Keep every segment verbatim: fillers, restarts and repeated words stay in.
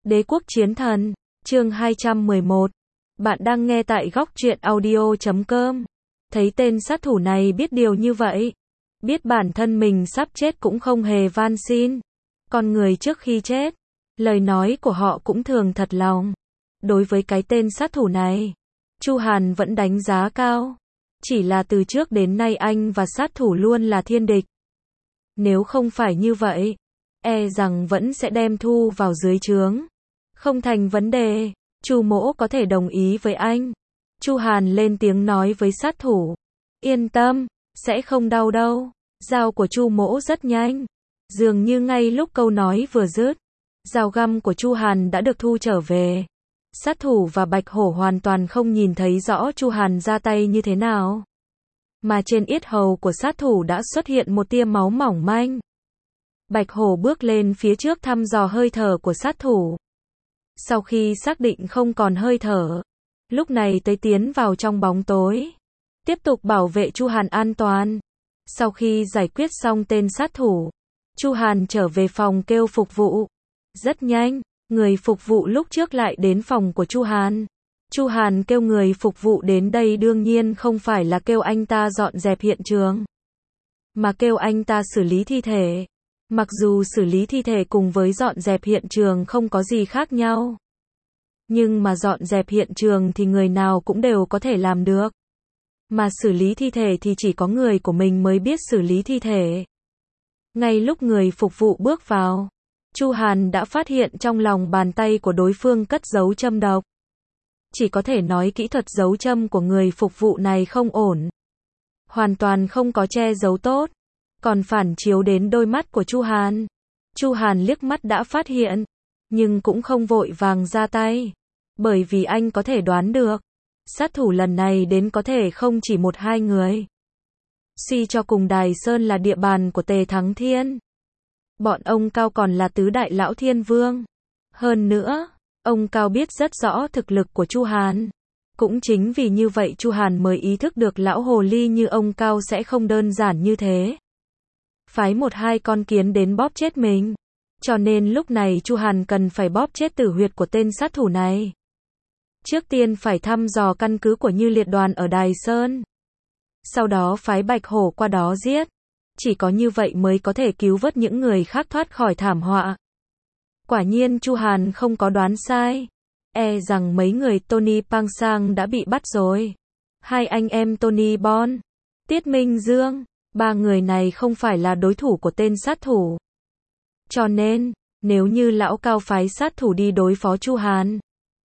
Đế quốc chiến thần, chương hai trăm mười một. Bạn đang nghe tại góc truyện audio chấm com. Thấy tên sát thủ này biết điều như vậy, biết bản thân mình sắp chết cũng không hề van xin. Con người trước khi chết, lời nói của họ cũng thường thật lòng. Đối với cái tên sát thủ này, Chu Hàn vẫn đánh giá cao. Chỉ là từ trước đến nay anh và sát thủ luôn là thiên địch. Nếu không phải như vậy, e rằng vẫn sẽ đem thu vào dưới trướng. Không thành vấn đề, Chu Mỗ có thể đồng ý với anh. Chu Hàn lên tiếng nói với sát thủ. Yên tâm, sẽ không đau đâu. Dao của Chu Mỗ rất nhanh. Dường như ngay lúc câu nói vừa dứt, dao găm của Chu Hàn đã được thu trở về. Sát thủ và Bạch Hổ hoàn toàn không nhìn thấy rõ Chu Hàn ra tay như thế nào. Mà trên yết hầu của sát thủ đã xuất hiện một tia máu mỏng manh. Bạch Hổ bước lên phía trước thăm dò hơi thở của sát thủ. Sau khi xác định không còn hơi thở, lúc này tới tiến vào trong bóng tối, tiếp tục bảo vệ Chu Hàn an toàn. Sau khi giải quyết xong tên sát thủ, Chu Hàn trở về phòng kêu phục vụ. Rất nhanh, người phục vụ lúc trước lại đến phòng của Chu Hàn. Chu Hàn kêu người phục vụ đến đây đương nhiên không phải là kêu anh ta dọn dẹp hiện trường, mà kêu anh ta xử lý thi thể. Mặc dù xử lý thi thể cùng với dọn dẹp hiện trường không có gì khác nhau, nhưng mà dọn dẹp hiện trường thì người nào cũng đều có thể làm được. Mà xử lý thi thể thì chỉ có người của mình mới biết xử lý thi thể. Ngay lúc người phục vụ bước vào, Chu Hàn đã phát hiện trong lòng bàn tay của đối phương cất giấu châm độc. Chỉ có thể nói kỹ thuật giấu châm của người phục vụ này không ổn. Hoàn toàn không có che giấu tốt. Còn phản chiếu đến đôi mắt của Chu Hàn. Chu Hàn liếc mắt đã phát hiện, nhưng cũng không vội vàng ra tay. Bởi vì anh có thể đoán được, sát thủ lần này đến có thể không chỉ một hai người. Suy cho cùng Đài Sơn là địa bàn của Tề Thắng Thiên. Bọn ông Cao còn là tứ đại lão thiên vương. Hơn nữa, ông Cao biết rất rõ thực lực của Chu Hàn. Cũng chính vì như vậy Chu Hàn mới ý thức được lão hồ ly như ông Cao sẽ không đơn giản như thế. Phái một hai con kiến đến bóp chết mình. Cho nên lúc này Chu Hàn cần phải bóp chết tử huyệt của tên sát thủ này. Trước tiên phải thăm dò căn cứ của Như Liệt đoàn ở Đài Sơn. Sau đó phái Bạch Hổ qua đó giết. Chỉ có như vậy mới có thể cứu vớt những người khác thoát khỏi thảm họa. Quả nhiên Chu Hàn không có đoán sai. E rằng mấy người Tony Pangsang đã bị bắt rồi. Hai anh em Tony Bon, Tiết Minh Dương, ba người này không phải là đối thủ của tên sát thủ. Cho nên, nếu như lão Cao phái sát thủ đi đối phó Chu Hàn,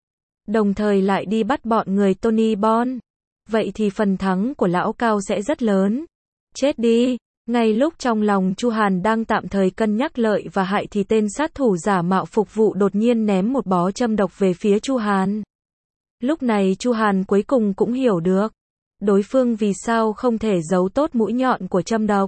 đồng thời lại đi bắt bọn người Tony Bon, vậy thì phần thắng của lão Cao sẽ rất lớn. Chết đi! Ngay lúc trong lòng Chu Hàn đang tạm thời cân nhắc lợi và hại thì tên sát thủ giả mạo phục vụ đột nhiên ném một bó châm độc về phía Chu Hàn. Lúc này Chu Hàn cuối cùng cũng hiểu được đối phương vì sao không thể giấu tốt mũi nhọn của châm độc.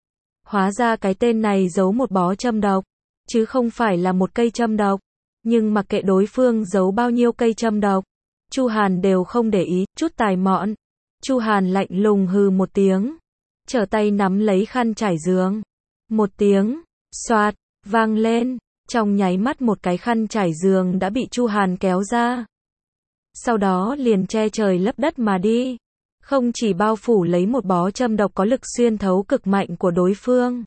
Hóa ra cái tên này giấu một bó châm độc, chứ không phải là một cây châm độc. Nhưng mặc kệ đối phương giấu bao nhiêu cây châm độc, Chu Hàn đều không để ý, chút tài mọn. Chu Hàn lạnh lùng hừ một tiếng, trở tay nắm lấy khăn trải giường. Một tiếng, xoạt, vang lên, trong nháy mắt một cái khăn trải giường đã bị Chu Hàn kéo ra. Sau đó liền che trời lấp đất mà đi. Không chỉ bao phủ lấy một bó châm độc có lực xuyên thấu cực mạnh của đối phương,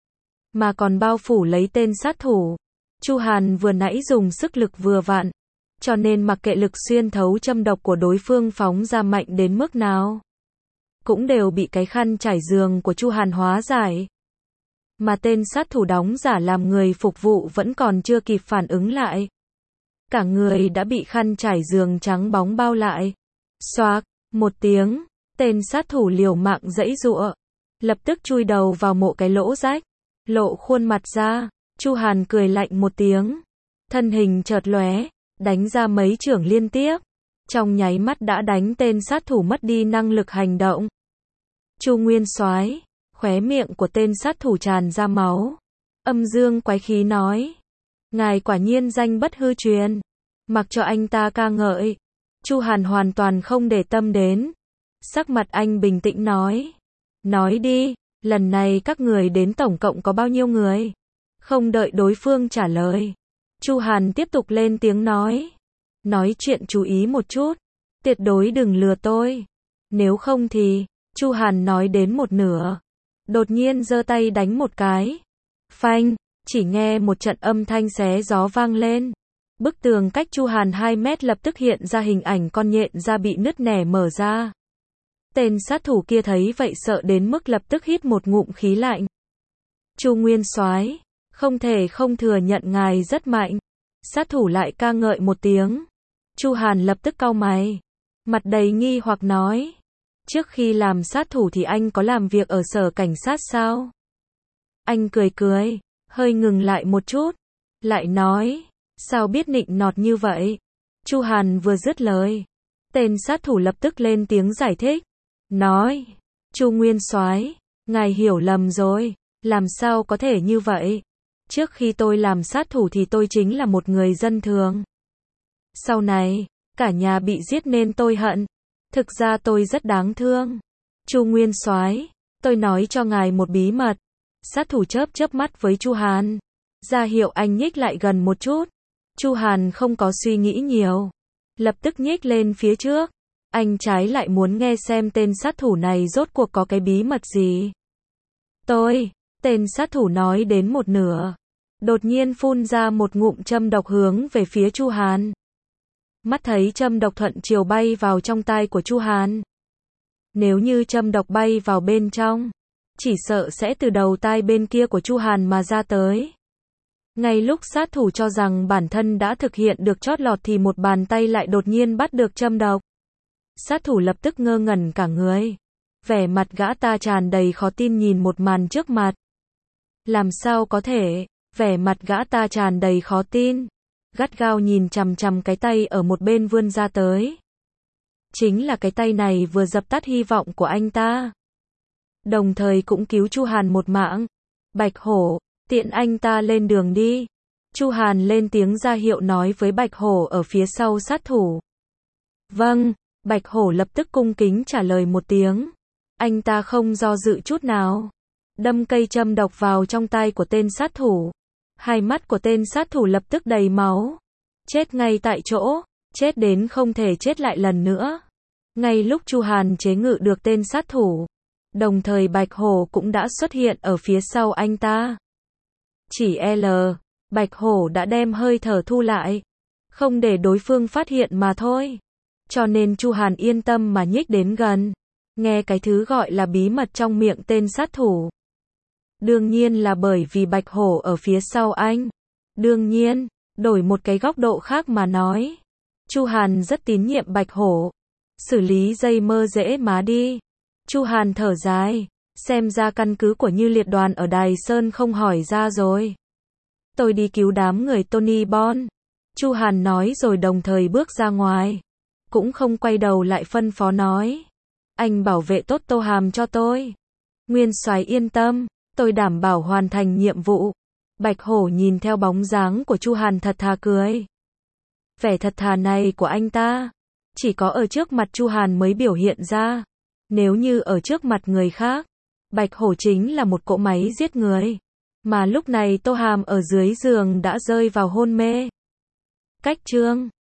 mà còn bao phủ lấy tên sát thủ. Chu Hàn vừa nãy dùng sức lực vừa vặn, cho nên mặc kệ lực xuyên thấu châm độc của đối phương phóng ra mạnh đến mức nào, cũng đều bị cái khăn trải giường của Chu Hàn hóa giải. Mà tên sát thủ đóng giả làm người phục vụ vẫn còn chưa kịp phản ứng lại. Cả người đã bị khăn trải giường trắng bóng bao lại. Xoạc, một tiếng, tên sát thủ liều mạng giãy giụa, lập tức chui đầu vào mộ cái lỗ rách, lộ khuôn mặt ra. Chu Hàn cười lạnh một tiếng, thân hình chợt lóe, đánh ra mấy chưởng liên tiếp. Trong nháy mắt đã đánh tên sát thủ mất đi năng lực hành động. Chu Nguyên Soái, khóe miệng của tên sát thủ tràn ra máu. Âm dương quái khí nói, ngài quả nhiên danh bất hư truyền. Mặc cho anh ta ca ngợi, Chu Hàn hoàn toàn không để tâm đến. Sắc mặt anh bình tĩnh nói, nói đi, lần này các người đến tổng cộng có bao nhiêu người? Không đợi đối phương trả lời, Chu Hàn tiếp tục lên tiếng nói. Nói chuyện chú ý một chút. Tuyệt đối đừng lừa tôi. Nếu không thì, Chu Hàn nói đến một nửa. Đột nhiên giơ tay đánh một cái. Phanh, chỉ nghe một trận âm thanh xé gió vang lên. Bức tường cách Chu Hàn hai mét lập tức hiện ra hình ảnh con nhện da bị nứt nẻ mở ra. Tên sát thủ kia thấy vậy sợ đến mức lập tức hít một ngụm khí lạnh. Chu Nguyên Soái, không thể không thừa nhận ngài rất mạnh. Sát thủ lại ca ngợi một tiếng. Chu Hàn lập tức cau mày. Mặt đầy nghi hoặc nói. Trước khi làm sát thủ thì anh có làm việc ở sở cảnh sát sao? Anh cười cười, hơi ngừng lại một chút. Lại nói, sao biết nịnh nọt như vậy? Chu Hàn vừa dứt lời. Tên sát thủ lập tức lên tiếng giải thích. Nói, Chu Nguyên Soái, ngài hiểu lầm rồi. Làm sao có thể như vậy? Trước khi tôi làm sát thủ thì tôi chính là một người dân thường. Sau này, cả nhà bị giết nên tôi hận. Thực ra tôi rất đáng thương. Chu Nguyên Soái, tôi nói cho ngài một bí mật. Sát thủ chớp chớp mắt với Chu Hàn. Ra hiệu anh nhích lại gần một chút. Chu Hàn không có suy nghĩ nhiều. Lập tức nhích lên phía trước. Anh trái lại muốn nghe xem tên sát thủ này rốt cuộc có cái bí mật gì. Tôi, tên sát thủ nói đến một nửa. Đột nhiên phun ra một ngụm châm độc hướng về phía Chu Hàn. Mắt thấy châm độc thuận chiều bay vào trong tai của Chu Hàn. Nếu như châm độc bay vào bên trong, chỉ sợ sẽ từ đầu tai bên kia của Chu Hàn mà ra tới. Ngay lúc sát thủ cho rằng bản thân đã thực hiện được chót lọt thì một bàn tay lại đột nhiên bắt được châm độc. Sát thủ lập tức ngơ ngẩn cả người. Vẻ mặt gã ta tràn đầy khó tin nhìn một màn trước mặt. Làm sao có thể? Vẻ mặt gã ta tràn đầy khó tin. Gắt gao nhìn chằm chằm cái tay ở một bên vươn ra tới. Chính là cái tay này vừa dập tắt hy vọng của anh ta. Đồng thời cũng cứu Chu Hàn một mạng. Bạch Hổ, tiện anh ta lên đường đi. Chu Hàn lên tiếng ra hiệu nói với Bạch Hổ ở phía sau sát thủ. Vâng, Bạch Hổ lập tức cung kính trả lời một tiếng. Anh ta không do dự chút nào. Đâm cây châm độc vào trong tay của tên sát thủ. Hai mắt của tên sát thủ lập tức đầy máu. Chết ngay tại chỗ. Chết đến không thể chết lại lần nữa. Ngay lúc Chu Hàn chế ngự được tên sát thủ. Đồng thời Bạch Hổ cũng đã xuất hiện ở phía sau anh ta. Chỉ L. Bạch Hổ đã đem hơi thở thu lại. Không để đối phương phát hiện mà thôi. Cho nên Chu Hàn yên tâm mà nhích đến gần. Nghe cái thứ gọi là bí mật trong miệng tên sát thủ. Đương nhiên là bởi vì Bạch Hổ ở phía sau anh. Đương nhiên, đổi một cái góc độ khác mà nói. Chu Hàn rất tín nhiệm Bạch Hổ. Xử lý dây mơ dễ má đi. Chu Hàn thở dài. Xem ra căn cứ của Như Liệt đoàn ở Đài Sơn không hỏi ra rồi. Tôi đi cứu đám người Tony Bon. Chu Hàn nói rồi đồng thời bước ra ngoài. Cũng không quay đầu lại phân phó nói. Anh bảo vệ tốt Tô Hàm cho tôi. Nguyên Soái yên tâm. Tôi đảm bảo hoàn thành nhiệm vụ. Bạch Hổ nhìn theo bóng dáng của Chu Hàn thật thà cười. Vẻ thật thà này của anh ta, chỉ có ở trước mặt Chu Hàn mới biểu hiện ra. Nếu như ở trước mặt người khác, Bạch Hổ chính là một cỗ máy giết người. Mà lúc này Tô Hàm ở dưới giường đã rơi vào hôn mê. Cách chương